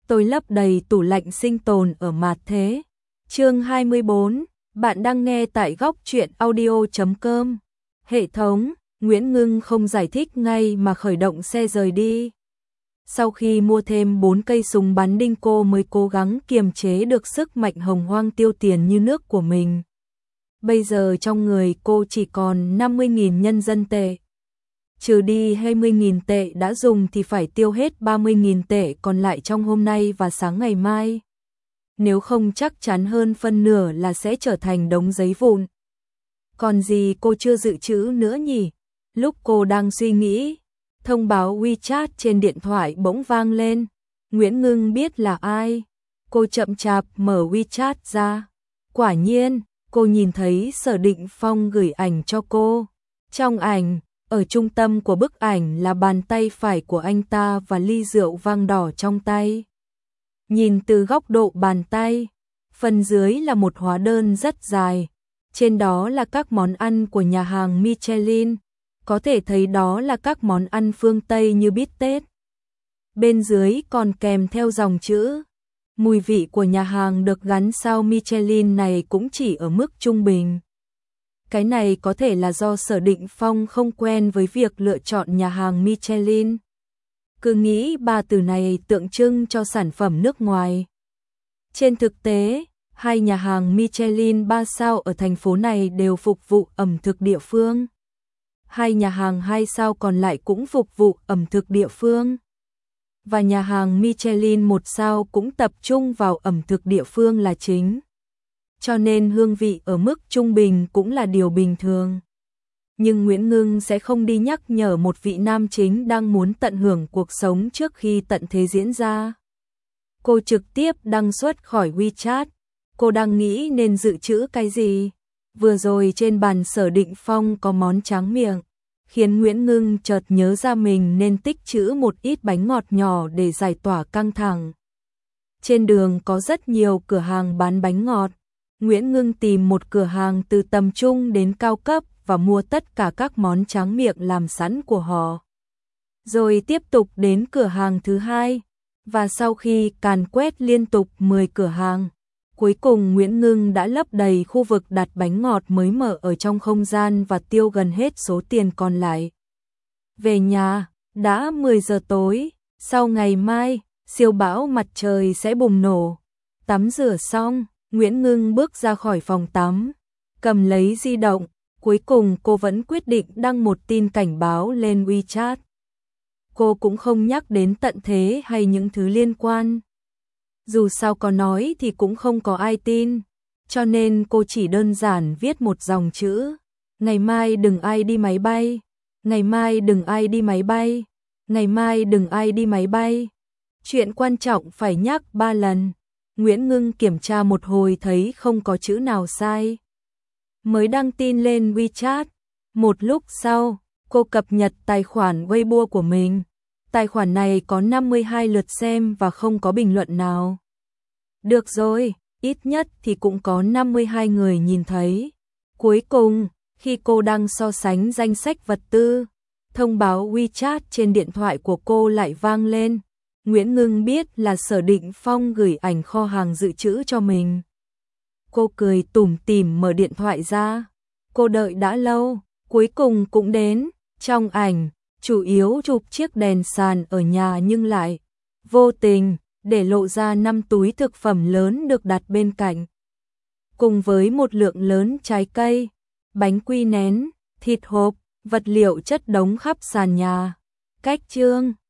tôi lấp đầy tủ lạnh sinh tồn ở Mạt Thế. Chương 24, bạn đang nghe tại góc truyện audio.com. Hệ thống, Nguyễn Ngưng không giải thích ngay mà khởi động xe rời đi. Sau khi mua thêm 4 cây súng bắn đinh, cô mới cố gắng kiềm chế được sức mạnh hồng hoang tiêu tiền như nước của mình. Bây giờ trong người cô chỉ còn 50.000 nhân dân tệ. Trừ đi 20.000 tệ đã dùng thì phải tiêu hết 30.000 tệ còn lại trong hôm nay và sáng ngày mai. Nếu không chắc chắn hơn phân nửa là sẽ trở thành đống giấy vụn. Còn gì cô chưa dự trữ nữa nhỉ? Lúc cô đang suy nghĩ, thông báo WeChat trên điện thoại bỗng vang lên. Nguyễn Ngưng biết là ai. Cô chậm chạp mở WeChat ra. Quả nhiên, cô nhìn thấy Sở Định Phong gửi ảnh cho cô. Trong ảnh, ở trung tâm của bức ảnh là bàn tay phải của anh ta và ly rượu vang đỏ trong tay. Nhìn từ góc độ bàn tay, phần dưới là một hóa đơn rất dài. Trên đó là các món ăn của nhà hàng Michelin. Có thể thấy đó là các món ăn phương Tây như bít tết. Bên dưới còn kèm theo dòng chữ. Mùi vị của nhà hàng được gắn sao Michelin này cũng chỉ ở mức trung bình. Cái này có thể là do Sở Định Phong không quen với việc lựa chọn nhà hàng Michelin. Cứ nghĩ ba từ này tượng trưng cho sản phẩm nước ngoài. Trên thực tế, hai nhà hàng Michelin 3 sao ở thành phố này đều phục vụ ẩm thực địa phương. Hai nhà hàng 2 sao còn lại cũng phục vụ ẩm thực địa phương. Và nhà hàng Michelin 1 sao cũng tập trung vào ẩm thực địa phương là chính. Cho nên hương vị ở mức trung bình cũng là điều bình thường. Nhưng Nguyễn Ngưng sẽ không đi nhắc nhở một vị nam chính đang muốn tận hưởng cuộc sống trước khi tận thế diễn ra. Cô trực tiếp đăng xuất khỏi WeChat. Cô đang nghĩ nên dự trữ cái gì. Vừa rồi trên bàn Sở Định Phong có món tráng miệng, khiến Nguyễn Ngưng chợt nhớ ra mình nên tích trữ một ít bánh ngọt nhỏ để giải tỏa căng thẳng. Trên đường có rất nhiều cửa hàng bán bánh ngọt. Nguyễn Ngưng tìm một cửa hàng từ tầm trung đến cao cấp và mua tất cả các món tráng miệng làm sẵn của họ. Rồi tiếp tục đến cửa hàng thứ hai, và sau khi càn quét liên tục 10 cửa hàng, cuối cùng Nguyễn Ngưng đã lấp đầy khu vực đặt bánh ngọt mới mở ở trong không gian và tiêu gần hết số tiền còn lại. Về nhà, đã 10 giờ tối, sau ngày mai, siêu bão mặt trời sẽ bùng nổ. Tắm rửa xong, Nguyễn Ngưng bước ra khỏi phòng tắm, cầm lấy di động, cuối cùng cô vẫn quyết định đăng một tin cảnh báo lên WeChat. Cô cũng không nhắc đến tận thế hay những thứ liên quan. Dù sao có nói thì cũng không có ai tin, cho nên cô chỉ đơn giản viết một dòng chữ. Ngày mai đừng ai đi máy bay, ngày mai đừng ai đi máy bay, ngày mai đừng ai đi máy bay. Chuyện quan trọng phải nhắc 3 lần. Nguyễn Ngưng kiểm tra một hồi thấy không có chữ nào sai. Mới đăng tin lên WeChat. Một lúc sau, cô cập nhật tài khoản Weibo của mình. Tài khoản này có 52 lượt xem và không có bình luận nào. Được rồi, ít nhất thì cũng có 52 người nhìn thấy. Cuối cùng, khi cô đang so sánh danh sách vật tư, thông báo WeChat trên điện thoại của cô lại vang lên. Nguyễn Ngưng biết là Sở Định Phong gửi ảnh kho hàng dự trữ cho mình. Cô cười tủm tỉm mở điện thoại ra. Cô đợi đã lâu, cuối cùng cũng đến. Trong ảnh, chủ yếu chụp chiếc đèn sàn ở nhà nhưng lại vô tình để lộ ra 5 túi thực phẩm lớn được đặt bên cạnh. Cùng với một lượng lớn trái cây, bánh quy nén, thịt hộp, vật liệu chất đống khắp sàn nhà. Cách chương